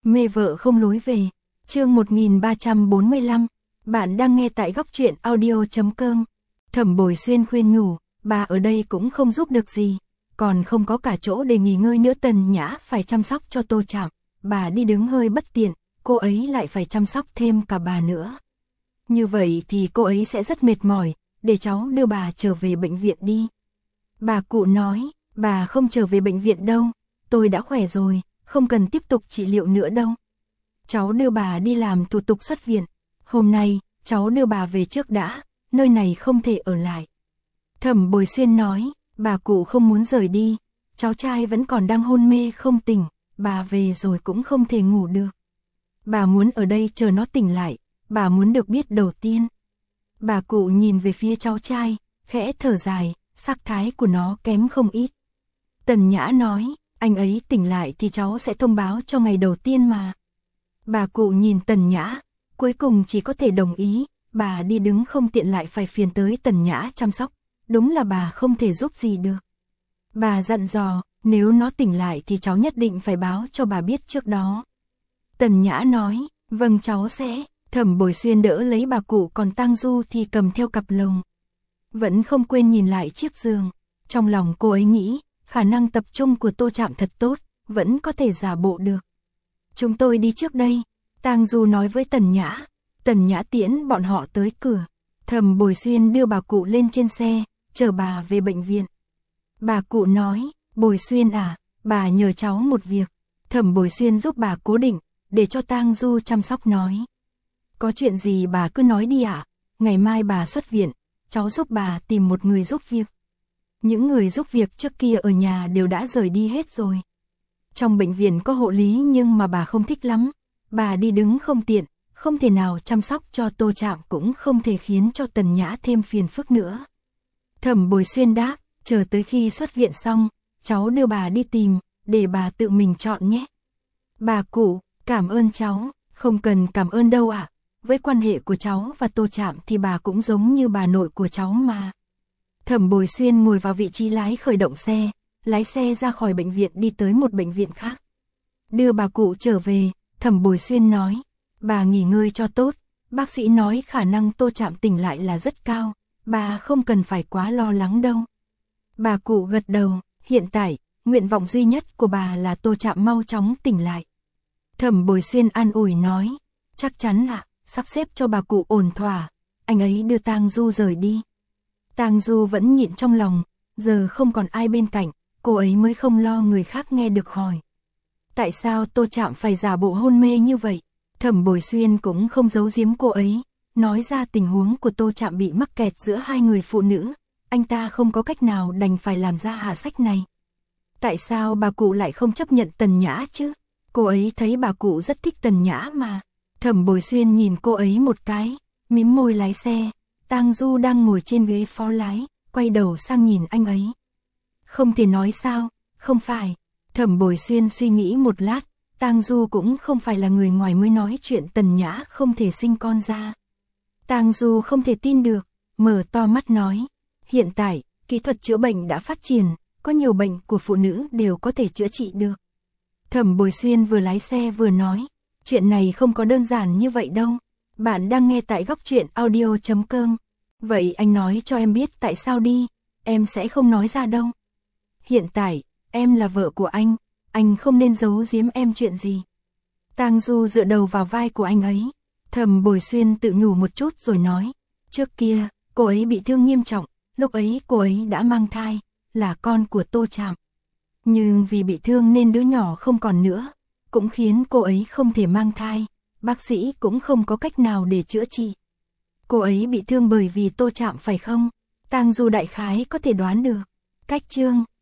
Mê vợ không lối về. Chương 1345. Bạn đang nghe tại góc truyện audio.com. Thẩm Bồi Xuyên khuyên nhủ, bà ở đây cũng không giúp được gì, còn không có cả chỗ để nghỉ ngơi nữa. Tần Nhã phải chăm sóc cho Tô Trạm, bà đi đứng hơi bất tiện, cô ấy lại phải chăm sóc thêm cả bà nữa. Như vậy thì cô ấy sẽ rất mệt mỏi, để cháu đưa bà trở về bệnh viện đi. Bà cụ nói, bà không trở về bệnh viện đâu, tôi đã khỏe rồi, không cần tiếp tục trị liệu nữa đâu. Cháu đưa bà đi làm thủ tục xuất viện, hôm nay, cháu đưa bà về trước đã, nơi này không thể ở lại. Thẩm Bồi Xuyên nói, bà cụ không muốn rời đi, cháu trai vẫn còn đang hôn mê không tỉnh, bà về rồi cũng không thể ngủ được. Bà muốn ở đây chờ nó tỉnh lại, bà muốn được biết đầu tiên. Bà cụ nhìn về phía cháu trai, khẽ thở dài, sắc thái của nó kém không ít. Tần Nhã nói, anh ấy tỉnh lại thì cháu sẽ thông báo cho ngày đầu tiên mà. Bà cụ nhìn Tần Nhã, cuối cùng chỉ có thể đồng ý, bà đi đứng không tiện lại phải phiền tới Tần Nhã chăm sóc, đúng là bà không thể giúp gì được. Bà dặn dò, nếu nó tỉnh lại thì cháu nhất định phải báo cho bà biết trước đó. Tần Nhã nói, vâng cháu sẽ. Thẩm Bồi Xuyên đỡ lấy bà cụ, còn Tang Du thì cầm theo cặp lồng. Vẫn không quên nhìn lại chiếc giường, trong lòng cô ấy nghĩ, khả năng tập trung của Tô Trạm thật tốt, vẫn có thể giả bộ được. Chúng tôi đi trước đây, Tang Du nói với Tần Nhã. Tần Nhã tiễn bọn họ tới cửa. Thẩm Bồi Xuyên đưa bà cụ lên trên xe, chở bà về bệnh viện. Bà cụ nói, Bồi Xuyên à, bà nhờ cháu một việc. Thẩm Bồi Xuyên giúp bà cố định, để cho Tang Du chăm sóc nói. Có chuyện gì bà cứ nói đi ạ, ngày mai bà xuất viện, cháu giúp bà tìm một người giúp việc. Những người giúp việc trước kia ở nhà đều đã rời đi hết rồi. Trong bệnh viện có hộ lý nhưng mà bà không thích lắm, bà đi đứng không tiện, không thể nào chăm sóc cho Tô Trạm, cũng không thể khiến cho Tần Nhã thêm phiền phức nữa. Thẩm Bồi Xuyên đáp, chờ tới khi xuất viện xong, cháu đưa bà đi tìm, để bà tự mình chọn nhé. Bà cụ, cảm ơn cháu, không cần cảm ơn đâu ạ. Với quan hệ của cháu và Tô Trạm thì bà cũng giống như bà nội của cháu mà. Thẩm Bồi Xuyên ngồi vào vị trí lái khởi động xe, lái xe ra khỏi bệnh viện đi tới một bệnh viện khác. Đưa bà cụ trở về, Thẩm Bồi Xuyên nói, bà nghỉ ngơi cho tốt, bác sĩ nói khả năng Tô Trạm tỉnh lại là rất cao, bà không cần phải quá lo lắng đâu. Bà cụ gật đầu, hiện tại, nguyện vọng duy nhất của bà là Tô Trạm mau chóng tỉnh lại. Thẩm Bồi Xuyên an ủi nói, chắc chắn là sắp xếp cho bà cụ ổn thỏa, anh ấy đưa Tang Du rời đi. Tang Du vẫn nhịn trong lòng, giờ không còn ai bên cạnh, cô ấy mới không lo người khác nghe được hỏi. Tại sao Tô Trạm phải giả bộ hôn mê như vậy? Thẩm Bồi Xuyên cũng không giấu giếm cô ấy, nói ra tình huống của Tô Trạm bị mắc kẹt giữa hai người phụ nữ, anh ta không có cách nào đành phải làm ra hạ sách này. Tại sao bà cụ lại không chấp nhận Tần Nhã chứ? Cô ấy thấy bà cụ rất thích Tần Nhã mà. Thẩm Bồi Xuyên nhìn cô ấy một cái, mím môi lái xe. Tang Du đang ngồi trên ghế phó lái, quay đầu sang nhìn anh ấy. Không thể nói sao, không phải. Thẩm Bồi Xuyên suy nghĩ một lát, Tang Du cũng không phải là người ngoài mới nói chuyện Tần Nhã không thể sinh con ra. Tang Du không thể tin được, mở to mắt nói, hiện tại, kỹ thuật chữa bệnh đã phát triển, có nhiều bệnh của phụ nữ đều có thể chữa trị được. Thẩm Bồi Xuyên vừa lái xe vừa nói, chuyện này không có đơn giản như vậy đâu. Bạn đang nghe tại góc truyện audio.com. Vậy anh nói cho em biết tại sao đi, em sẽ không nói ra đâu. Hiện tại, em là vợ của anh không nên giấu giếm em chuyện gì. Tang Du dựa đầu vào vai của anh ấy. Thẩm Bồi Xuyên tự nhủ một chút rồi nói, trước kia, cô ấy bị thương nghiêm trọng, lúc ấy cô ấy đã mang thai, là con của Tô Trạm. Nhưng vì bị thương nên đứa nhỏ không còn nữa, cũng khiến cô ấy không thể mang thai, bác sĩ cũng không có cách nào để chữa trị. Cô ấy bị thương bởi vì Tô Trạm phải không? Tang Du đại khái có thể đoán được. Cách chương